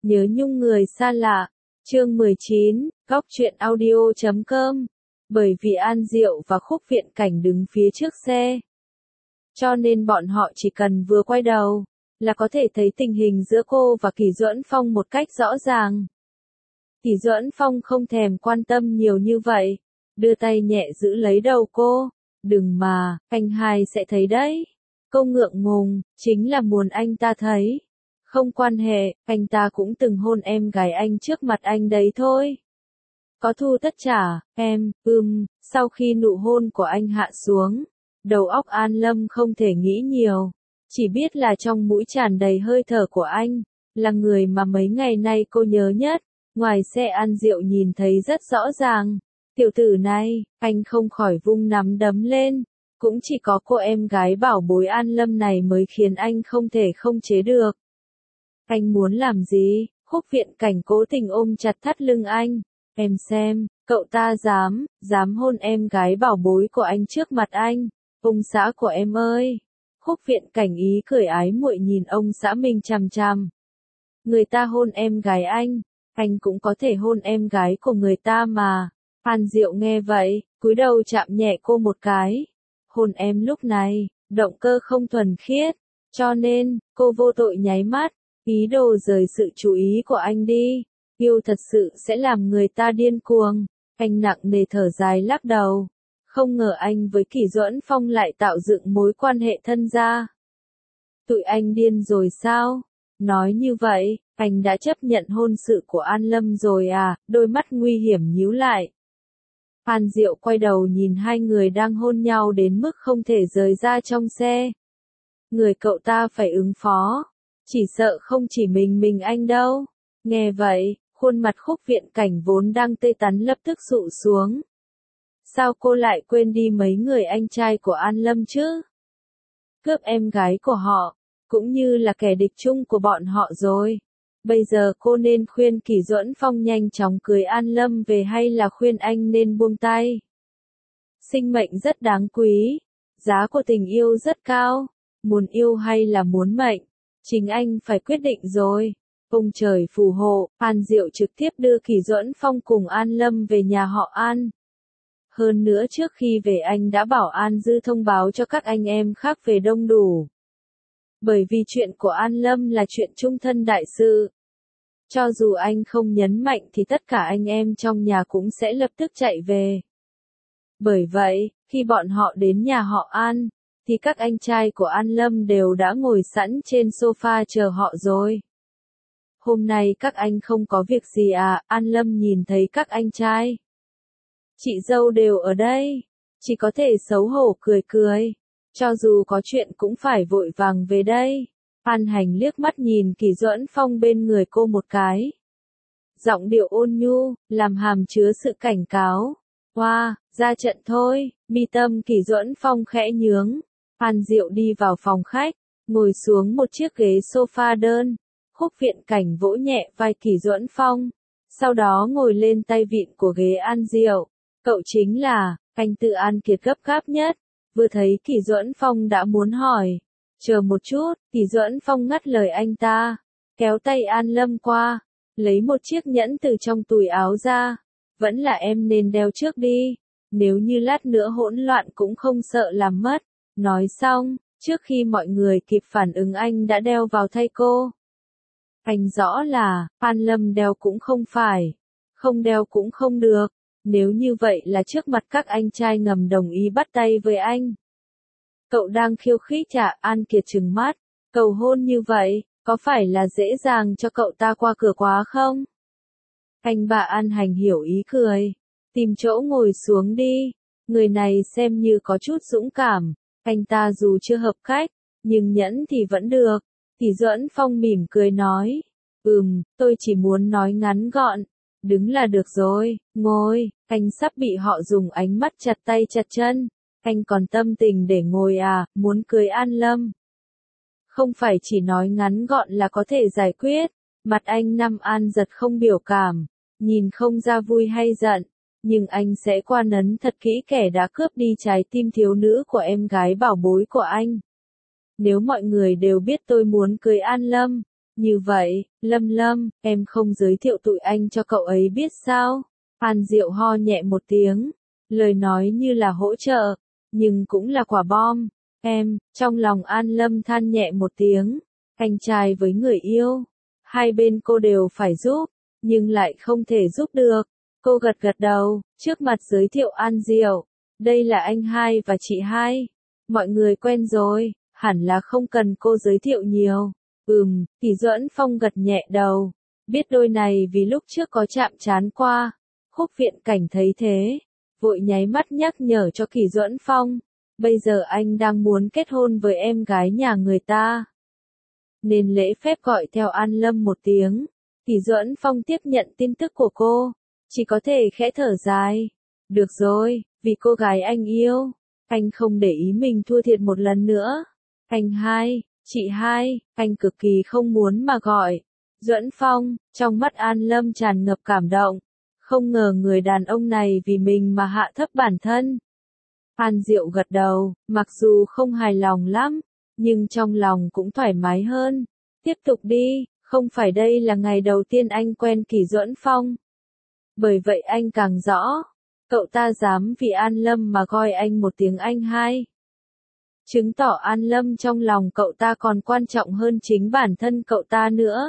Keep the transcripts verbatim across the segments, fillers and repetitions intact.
Nhớ nhung người xa lạ. Chương mười chín, góc truyện audio chấm com. Bởi vì An Diệu và Khúc Viện Cảnh đứng phía trước xe, cho nên bọn họ chỉ cần vừa quay đầu là có thể thấy tình hình giữa cô và Kỷ Duẫn Phong một cách rõ ràng. Kỷ Duẫn Phong không thèm quan tâm nhiều như vậy, đưa tay nhẹ giữ lấy đầu cô. Đừng mà, anh hai sẽ thấy đấy. Cô ngượng ngùng, chính là muốn anh ta thấy. Không quan hệ, anh ta cũng từng hôn em gái anh trước mặt anh đấy thôi. Có thu tất trả, em, ưm, sau khi nụ hôn của anh hạ xuống, đầu óc An Lâm không thể nghĩ nhiều. Chỉ biết là trong mũi tràn đầy hơi thở của anh, là người mà mấy ngày nay cô nhớ nhất. Ngoài xe An Diệu nhìn thấy rất rõ ràng. Tiểu tử này, anh không khỏi vung nắm đấm lên. Cũng chỉ có cô em gái bảo bối An Lâm này mới khiến anh không thể không chế được. Anh muốn làm gì? Khúc Viện Cảnh cố tình ôm chặt thắt lưng anh. Em xem, cậu ta dám, dám hôn em gái bảo bối của anh trước mặt anh. Ông xã của em ơi. Khúc Viện Cảnh ý cười ái muội nhìn ông xã mình chằm chằm. Người ta hôn em gái anh, anh cũng có thể hôn em gái của người ta mà. An Diệu nghe vậy, cúi đầu chạm nhẹ cô một cái. Hôn em lúc này, động cơ không thuần khiết, cho nên, cô vô tội nháy mắt, ý đồ rời sự chú ý của anh đi. Yêu thật sự sẽ làm người ta điên cuồng. Anh nặng nề thở dài lắc đầu. Không ngờ anh với Kỷ Duẫn Phong lại tạo dựng mối quan hệ thân gia. Tụi anh điên rồi sao? Nói như vậy, anh đã chấp nhận hôn sự của An Lâm rồi à? Đôi mắt nguy hiểm nhíu lại. An Diệu quay đầu nhìn hai người đang hôn nhau đến mức không thể rời ra trong xe. Người cậu ta phải ứng phó. Chỉ sợ không chỉ mình mình anh đâu. Nghe vậy, khuôn mặt Khúc Viện Cảnh vốn đang tê tắn lập tức sụ xuống. Sao cô lại quên đi mấy người anh trai của An Lâm chứ? Cướp em gái của họ, cũng như là kẻ địch chung của bọn họ rồi. Bây giờ cô nên khuyên Kỷ Duẫn Phong nhanh chóng cưới An Lâm về hay là khuyên anh nên buông tay? Sinh mệnh rất đáng quý, giá của tình yêu rất cao, muốn yêu hay là muốn mệnh, chính anh phải quyết định rồi. Ông trời phù hộ, An Diệu trực tiếp đưa Kỷ Duẫn Phong cùng An Lâm về nhà họ An. Hơn nữa trước khi về anh đã bảo An Dư thông báo cho các anh em khác về đông đủ. Bởi vì chuyện của An Lâm là chuyện chung thân đại sự. Cho dù anh không nhấn mạnh thì tất cả anh em trong nhà cũng sẽ lập tức chạy về. Bởi vậy, khi bọn họ đến nhà họ An, thì các anh trai của An Lâm đều đã ngồi sẵn trên sofa chờ họ rồi. Hôm nay các anh không có việc gì à? An Lâm nhìn thấy các anh trai, chị dâu đều ở đây, chỉ có thể xấu hổ cười cười. Cho dù có chuyện cũng phải vội vàng về đây. An Hành liếc mắt nhìn Kỷ Duẫn Phong bên người cô một cái. Giọng điệu ôn nhu, làm hàm chứa sự cảnh cáo. Hoa, wow, ra trận thôi. Mi tâm Kỷ Duẫn Phong khẽ nhướng. An Diệu đi vào phòng khách, ngồi xuống một chiếc ghế sofa đơn. Khúc Viện Cảnh vỗ nhẹ vai Kỷ Duẫn Phong, sau đó ngồi lên tay vịn của ghế An Diệu. Cậu chính là, anh tự An Kiệt gấp gáp nhất. Vừa thấy Kỷ Duẫn Phong đã muốn hỏi. Chờ một chút, Kỷ Duẫn Phong ngắt lời anh ta, kéo tay An Lâm qua, lấy một chiếc nhẫn từ trong túi áo ra. Vẫn là em nên đeo trước đi, nếu như lát nữa hỗn loạn cũng không sợ làm mất. Nói xong, trước khi mọi người kịp phản ứng anh đã đeo vào tay cô. Anh rõ là, An Lâm đeo cũng không phải, không đeo cũng không được. Nếu như vậy là trước mặt các anh trai ngầm đồng ý bắt tay với anh. Cậu đang khiêu khích chả? An Kiệt trừng mắt. Cầu hôn như vậy, có phải là dễ dàng cho cậu ta qua cửa quá không? Anh bà An Hành hiểu ý cười. Tìm chỗ ngồi xuống đi. Người này xem như có chút dũng cảm. Anh ta dù chưa hợp khách, nhưng nhẫn thì vẫn được. Kỷ Duẫn Phong mỉm cười nói. Ừm, tôi chỉ muốn nói ngắn gọn. Đứng là được rồi, ngồi. Anh sắp bị họ dùng ánh mắt chặt tay chặt chân. Anh còn tâm tình để ngồi à? Muốn cưới An Lâm? Không phải chỉ nói ngắn gọn là có thể giải quyết. Mặt anh Năm An giật không biểu cảm, nhìn không ra vui hay giận, nhưng anh sẽ qua nấn thật kỹ kẻ đã cướp đi trái tim thiếu nữ của em gái bảo bối của anh. Nếu mọi người đều biết tôi muốn cưới An Lâm, Như vậy, Lâm Lâm, em không giới thiệu tụi anh cho cậu ấy biết sao? An Diệu ho nhẹ một tiếng, lời nói như là hỗ trợ, nhưng cũng là quả bom. Em, trong lòng An Lâm than nhẹ một tiếng, anh trai với người yêu, hai bên cô đều phải giúp, nhưng lại không thể giúp được. Cô gật gật đầu, trước mặt giới thiệu An Diệu, đây là anh hai và chị hai. Mọi người quen rồi, hẳn là không cần cô giới thiệu nhiều. Ừm, Kỷ Duẫn Phong gật nhẹ đầu, biết đôi này vì lúc trước có chạm trán qua. Khúc Viện Cảnh thấy thế, vội nháy mắt nhắc nhở cho Kỷ Duẫn Phong, bây giờ anh đang muốn kết hôn với em gái nhà người ta. Nên lễ phép gọi theo An Lâm một tiếng. Kỷ Duẫn Phong tiếp nhận tin tức của cô, chỉ có thể khẽ thở dài. Được rồi, vì cô gái anh yêu, anh không để ý mình thua thiệt một lần nữa. Anh hai, chị hai, anh cực kỳ không muốn mà gọi. Duẫn Phong, trong mắt An Lâm tràn ngập cảm động. Không ngờ người đàn ông này vì mình mà hạ thấp bản thân. An Diệu gật đầu, mặc dù không hài lòng lắm, nhưng trong lòng cũng thoải mái hơn. Tiếp tục đi, không phải đây là ngày đầu tiên anh quen Kỷ Duẫn Phong. Bởi vậy anh càng rõ, cậu ta dám vì An Lâm mà gọi anh một tiếng anh hai. Chứng tỏ An Lâm trong lòng cậu ta còn quan trọng hơn chính bản thân cậu ta nữa.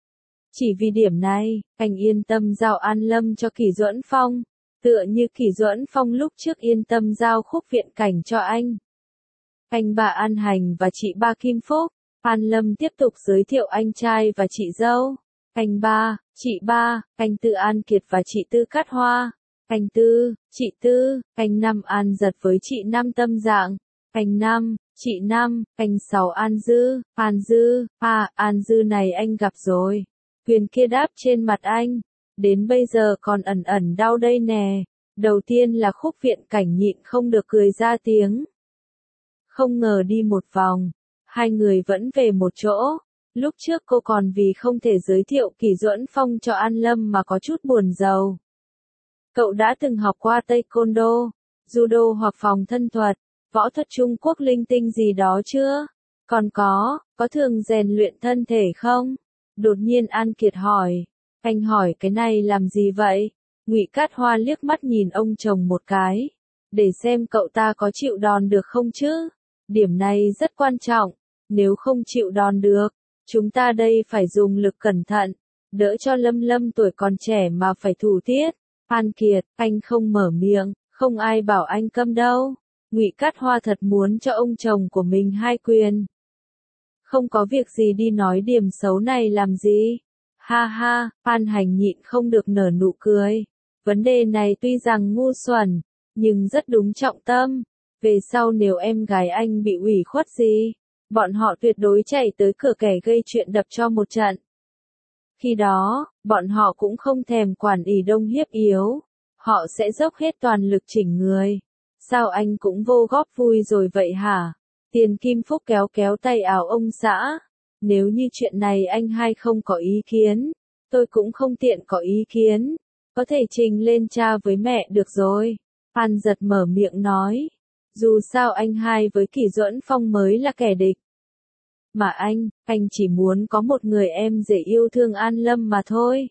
Chỉ vì điểm này, anh yên tâm giao An Lâm cho Kỷ Duẫn Phong, tựa như Kỷ Duẫn Phong lúc trước yên tâm giao Khúc Viện Cảnh cho anh. Anh ba An Hành và chị ba Kim Phúc. An Lâm tiếp tục giới thiệu anh trai và chị dâu. Anh ba, chị ba, anh Tư An Kiệt và chị Tư Cát Hoa. Anh Tư, chị Tư, anh Năm An Giật với chị Năm Tâm Dạng. Anh Năm, chị Năm, anh Sáu An Dư, An Dư, à, An Dư này anh gặp rồi. Huyền kia đáp trên mặt anh, đến bây giờ còn ẩn ẩn đau đây nè. Đầu tiên là Khúc Viện Cảnh nhịn không được cười ra tiếng. Không ngờ đi một vòng, hai người vẫn về một chỗ. Lúc trước cô còn vì không thể giới thiệu Kỷ Duẫn Phong cho An Lâm mà có chút buồn rầu. Cậu đã từng học qua Taekwondo, Judo hoặc phòng thân thuật, võ thuật Trung Quốc linh tinh gì đó chưa? Còn có, có thường rèn luyện thân thể không? Đột nhiên An Kiệt hỏi. Anh hỏi cái này làm gì vậy? Ngụy Cát Hoa liếc mắt nhìn ông chồng một cái, để xem cậu ta có chịu đòn được không chứ? Điểm này rất quan trọng, nếu không chịu đòn được, chúng ta đây phải dùng lực cẩn thận, đỡ cho Lâm Lâm tuổi còn trẻ mà phải thủ tiết. An Kiệt, anh không mở miệng, không ai bảo anh câm đâu. Ngụy Cát Hoa thật muốn cho ông chồng của mình hai quyền. Không có việc gì đi nói điểm xấu này làm gì? Ha ha, An Hành nhịn không được nở nụ cười. Vấn đề này tuy rằng ngu xuẩn, nhưng rất đúng trọng tâm. Về sau nếu em gái anh bị ủy khuất gì, bọn họ tuyệt đối chạy tới cửa kẻ gây chuyện đập cho một trận. Khi đó, bọn họ cũng không thèm quản ỷ đông hiếp yếu. Họ sẽ dốc hết toàn lực chỉnh người. Sao anh cũng vô góp vui rồi vậy hả? Tiền Kim Phúc kéo kéo tay áo ông xã. Nếu như chuyện này anh hai không có ý kiến, tôi cũng không tiện có ý kiến. Có thể trình lên cha với mẹ được rồi. An Giật mở miệng nói. Dù sao anh hai với Kỷ Duẫn Phong mới là kẻ địch. Mà anh, anh chỉ muốn có một người em dễ yêu thương An Lâm mà thôi.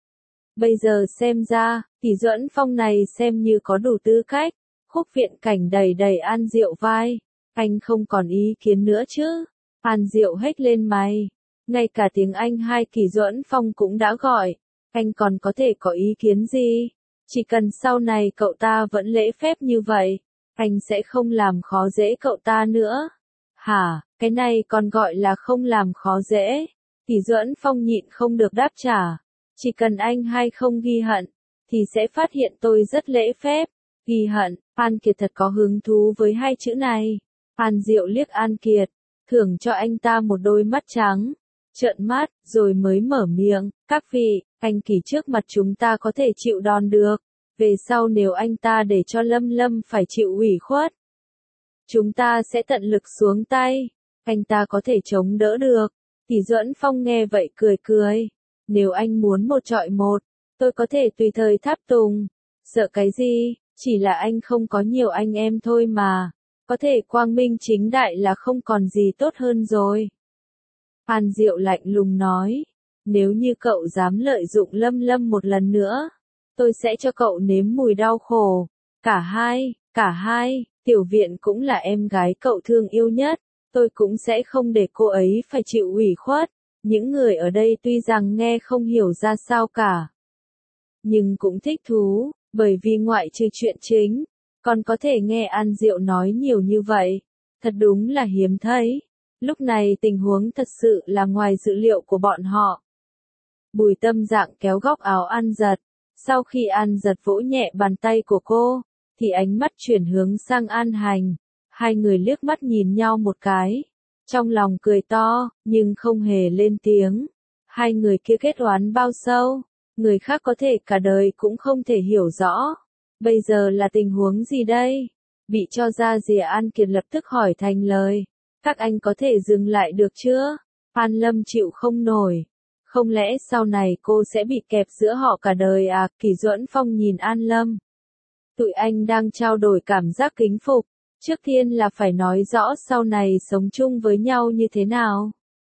Bây giờ xem ra, Kỷ Duẫn Phong này xem như có đủ tư cách. Khúc Viện Cảnh đầy đầy An Diệu vai. Anh không còn ý kiến nữa chứ? An Diệu hếch lên mày. Ngay cả tiếng anh hai Kỷ Duẫn Phong cũng đã gọi. Anh còn có thể có ý kiến gì? Chỉ cần sau này cậu ta vẫn lễ phép như vậy, anh sẽ không làm khó dễ cậu ta nữa. Hả, cái này còn gọi là không làm khó dễ? Kỷ Duẫn Phong nhịn không được đáp trả. Chỉ cần anh hai không ghi hận, thì sẽ phát hiện tôi rất lễ phép. Ghi hận, An Kiệt thật có hứng thú với hai chữ này. An Diệu liếc An Kiệt, thưởng cho anh ta một đôi mắt trắng. Trợn mắt, rồi mới mở miệng. Các vị, anh Kỷ trước mặt chúng ta có thể chịu đòn được. Về sau nếu anh ta để cho Lâm Lâm phải chịu ủy khuất, chúng ta sẽ tận lực xuống tay. Anh ta có thể chống đỡ được. Kỷ Duẫn Phong nghe vậy cười cười. Nếu anh muốn một trọi một, tôi có thể tùy thời tháp tùng. Sợ cái gì, chỉ là anh không có nhiều anh em thôi mà. Có thể quang minh chính đại là không còn gì tốt hơn rồi. An Diệu lạnh lùng nói. Nếu như cậu dám lợi dụng Lâm Lâm một lần nữa, tôi sẽ cho cậu nếm mùi đau khổ. Cả hai, cả hai, Tiểu Viện cũng là em gái cậu thương yêu nhất, tôi cũng sẽ không để cô ấy phải chịu ủy khuất. Những người ở đây tuy rằng nghe không hiểu ra sao cả, nhưng cũng thích thú, bởi vì ngoại trừ chuyện chính, còn có thể nghe An Diệu nói nhiều như vậy. Thật đúng là hiếm thấy. Lúc này tình huống thật sự là ngoài dự liệu của bọn họ. Bùi Tâm Dạng kéo góc áo An Giật. Sau khi An Giật vỗ nhẹ bàn tay của cô, thì ánh mắt chuyển hướng sang An Hành. Hai người liếc mắt nhìn nhau một cái. Trong lòng cười to, nhưng không hề lên tiếng. Hai người kia kết oán bao sâu, người khác có thể cả đời cũng không thể hiểu rõ. Bây giờ là tình huống gì đây? Bị cho ra rìa An Kiệt lập tức hỏi thành lời. Các anh có thể dừng lại được chưa? An Lâm chịu không nổi. Không lẽ sau này cô sẽ bị kẹp giữa họ cả đời à? Kỷ Duẫn Phong nhìn An Lâm. Tụi anh đang trao đổi cảm giác kính phục. Trước tiên là phải nói rõ sau này sống chung với nhau như thế nào.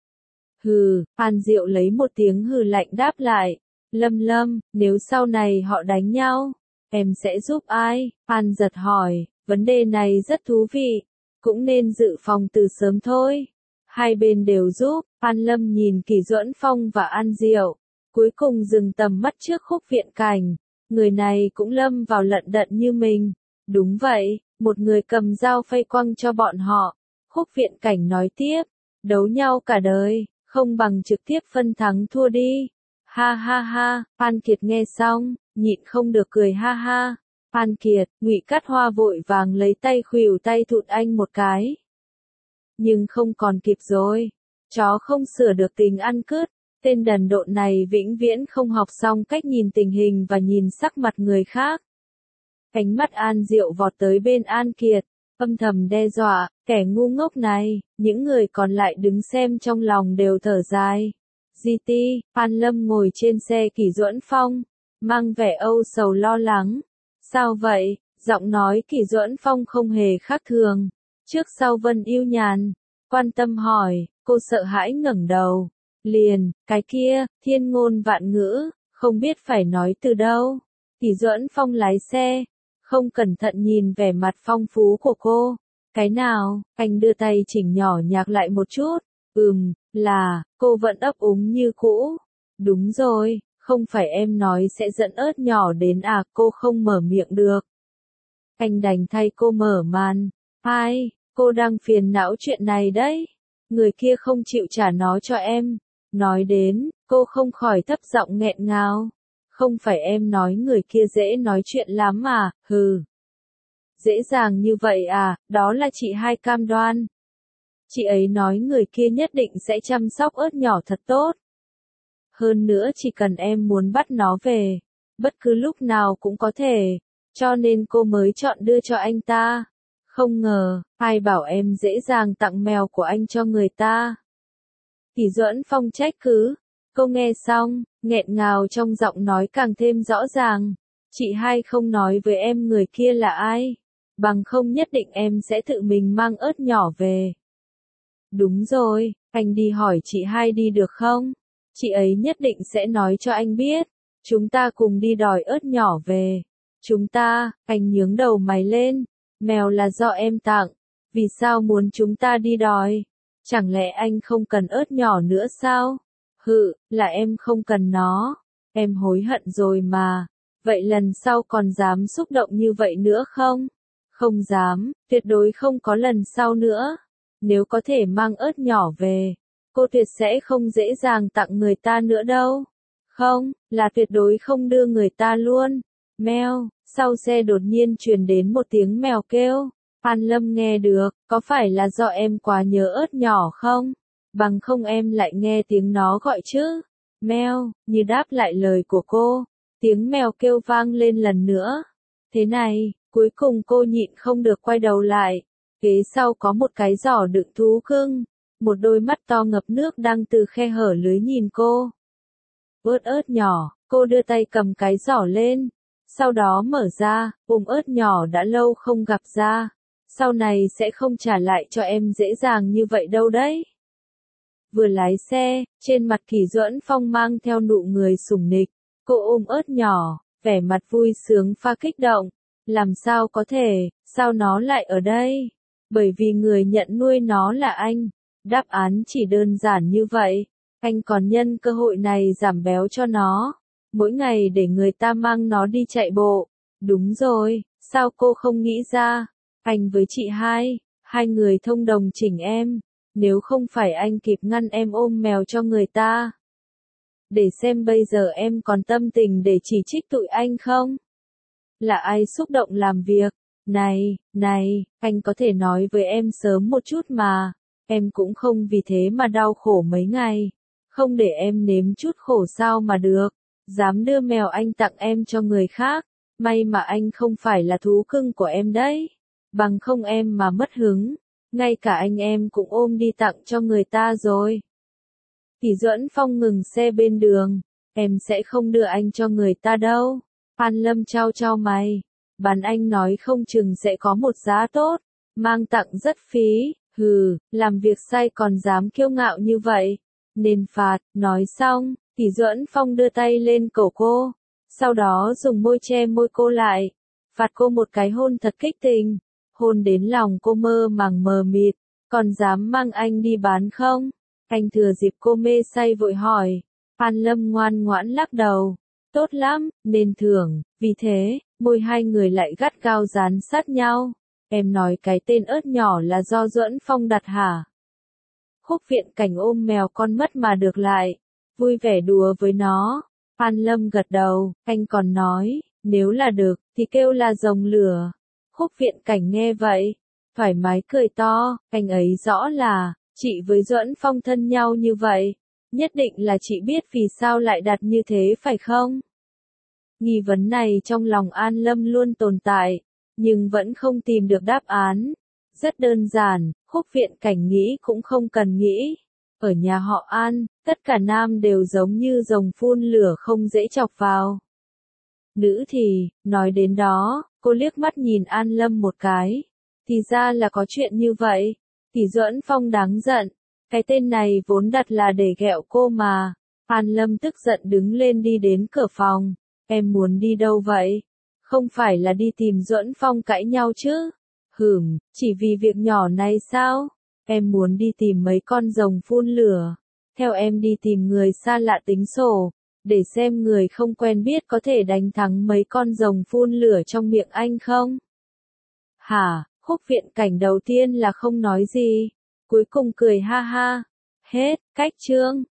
Hừ, An Diệu lấy một tiếng hừ lạnh đáp lại. Lâm Lâm, nếu sau này họ đánh nhau, em sẽ giúp ai? An Giật hỏi, vấn đề này rất thú vị. Cũng nên dự phòng từ sớm thôi. Hai bên đều giúp. An Lâm nhìn Kỷ Duẫn Phong và An Diệu, cuối cùng dừng tầm mắt trước Khúc Viện Cảnh. Người này cũng lâm vào lận đận như mình. Đúng vậy, một người cầm dao phay quăng cho bọn họ. Khúc Viện Cảnh nói tiếp, đấu nhau cả đời, không bằng trực tiếp phân thắng thua đi. Ha ha ha, An Kiệt nghe xong, nhịn không được cười ha ha. An Kiệt, Ngụy Cát Hoa vội vàng lấy tay khuỷu tay thụt anh một cái. Nhưng không còn kịp rồi. Chó không sửa được tình ăn cứt. Tên đần độn này vĩnh viễn không học xong cách nhìn tình hình và nhìn sắc mặt người khác. Ánh mắt An Diệu vọt tới bên An Kiệt, âm thầm đe dọa, kẻ ngu ngốc này. Những người còn lại đứng xem trong lòng đều thở dài. giê tê, An Lâm ngồi trên xe Kỷ Duẫn Phong, mang vẻ âu sầu lo lắng. Sao vậy? Giọng nói Kỷ Duẫn Phong không hề khác thường. Trước sau Vân Yêu Nhàn, quan tâm hỏi, cô sợ hãi ngẩng đầu. Liền, cái kia, thiên ngôn vạn ngữ, không biết phải nói từ đâu. Kỷ Duẫn Phong lái xe, không cẩn thận nhìn vẻ mặt phong phú của cô. Cái nào? Anh đưa tay chỉnh nhỏ nhạc lại một chút. Ừm, là, cô vẫn ấp úng như cũ. Đúng rồi, không phải em nói sẽ dẫn ớt nhỏ đến à? Cô không mở miệng được. Anh đành thay cô mở màn. Ai, cô đang phiền não chuyện này đấy. Người kia không chịu trả nó cho em. Nói đến, cô không khỏi thấp giọng nghẹn ngào. Không phải em nói người kia dễ nói chuyện lắm mà, hừ. Dễ dàng như vậy à? Đó là chị hai cam đoan. Chị ấy nói người kia nhất định sẽ chăm sóc ớt nhỏ thật tốt. Hơn nữa chỉ cần em muốn bắt nó về, bất cứ lúc nào cũng có thể. Cho nên cô mới chọn đưa cho anh ta. Không ngờ, ai bảo em dễ dàng tặng mèo của anh cho người ta. Kỷ Duẫn Phong trách cứ. Cô nghe xong, nghẹn ngào trong giọng nói càng thêm rõ ràng. Chị hai không nói với em người kia là ai. Bằng không nhất định em sẽ tự mình mang ớt nhỏ về. Đúng rồi, anh đi hỏi chị hai đi được không? Chị ấy nhất định sẽ nói cho anh biết. Chúng ta cùng đi đòi ớt nhỏ về. Chúng ta, anh nhướng đầu mày lên. Mèo là do em tặng. Vì sao muốn chúng ta đi đòi? Chẳng lẽ anh không cần ớt nhỏ nữa sao? Hự, là em không cần nó. Em hối hận rồi mà. Vậy lần sau còn dám xúc động như vậy nữa không? Không dám, tuyệt đối không có lần sau nữa. Nếu có thể mang ớt nhỏ về, cô tuyệt sẽ không dễ dàng tặng người ta nữa đâu. Không, là tuyệt đối không đưa người ta luôn. Mèo, sau xe đột nhiên truyền đến một tiếng mèo kêu. An Lâm nghe được, có phải là do em quá nhớ ớt nhỏ không? Bằng không em lại nghe tiếng nó gọi chứ. Mèo, như đáp lại lời của cô, tiếng mèo kêu vang lên lần nữa. Thế này, cuối cùng cô nhịn không được quay đầu lại. Kế sau có một cái giỏ đựng thú cưng. Một đôi mắt to ngập nước đang từ khe hở lưới nhìn cô. Ớt ớt nhỏ, cô đưa tay cầm cái giỏ lên. Sau đó mở ra, ôm ớt nhỏ đã lâu không gặp ra. Sau này sẽ không trả lại cho em dễ dàng như vậy đâu đấy. Vừa lái xe, trên mặt Kỷ Duẫn Phong mang theo nụ cười sủng nịch. Cô ôm ớt nhỏ, vẻ mặt vui sướng pha kích động. Làm sao có thể, sao nó lại ở đây? Bởi vì người nhận nuôi nó là anh. Đáp án chỉ đơn giản như vậy. Anh còn nhân cơ hội này giảm béo cho nó. Mỗi ngày để người ta mang nó đi chạy bộ. Đúng rồi, sao cô không nghĩ ra? Anh với chị hai, hai người thông đồng chỉnh em. Nếu không phải anh kịp ngăn em ôm mèo cho người ta. Để xem bây giờ em còn tâm tình để chỉ trích tụi anh không? Là ai xúc động làm việc? Này, này, anh có thể nói với em sớm một chút mà. Em cũng không vì thế mà đau khổ mấy ngày. Không để em nếm chút khổ sao mà được. Dám đưa mèo anh tặng em cho người khác. May mà anh không phải là thú cưng của em đấy. Bằng không em mà mất hứng. Ngay cả anh em cũng ôm đi tặng cho người ta rồi. Kỷ Duẫn Phong ngừng xe bên đường. Em sẽ không đưa anh cho người ta đâu. An Lâm trao trao mày. Bán anh nói không chừng sẽ có một giá tốt. Mang tặng rất phí. Hừ, làm việc sai còn dám kiêu ngạo như vậy. Nên phạt, nói xong, Kỷ Duẫn Phong đưa tay lên cổ cô. Sau đó dùng môi che môi cô lại. Phạt cô một cái hôn thật kích tình. Hôn đến lòng cô mơ màng mờ mịt. Còn dám mang anh đi bán không? Anh thừa dịp cô mê say vội hỏi. An Lâm ngoan ngoãn lắc đầu. Tốt lắm, nên thưởng. Vì thế, môi hai người lại gắt gao dán sát nhau. Em nói cái tên ớt nhỏ là do Duẫn Phong đặt hả? Khúc Viện Cảnh ôm mèo con mất mà được lại. Vui vẻ đùa với nó. An Lâm gật đầu, anh còn nói, nếu là được, thì kêu là rồng lửa. Khúc Viện Cảnh nghe vậy, thoải mái cười to, anh ấy rõ là, chị với Duẫn Phong thân nhau như vậy. Nhất định là chị biết vì sao lại đặt như thế phải không? Nghi vấn này trong lòng An Lâm luôn tồn tại, nhưng vẫn không tìm được đáp án. Rất đơn giản, Khúc Viện Cảnh nghĩ cũng không cần nghĩ. Ở nhà họ An, tất cả nam đều giống như rồng phun lửa không dễ chọc vào. Nữ thì, nói đến đó, cô liếc mắt nhìn An Lâm một cái. Thì ra là có chuyện như vậy. Kỷ Duẫn Phong đáng giận. Cái tên này vốn đặt là để ghẹo cô mà. An Lâm tức giận đứng lên đi đến cửa phòng. Em muốn đi đâu vậy? Không phải là đi tìm Duẫn Phong cãi nhau chứ? Hửm, chỉ vì việc nhỏ này sao? Em muốn đi tìm mấy con rồng phun lửa. Theo em đi tìm người xa lạ tính sổ. Để xem người không quen biết có thể đánh thắng mấy con rồng phun lửa trong miệng anh không? Hả, Khúc Viện Cảnh đầu tiên là không nói gì. Cuối cùng cười ha ha. Hết, cách chương.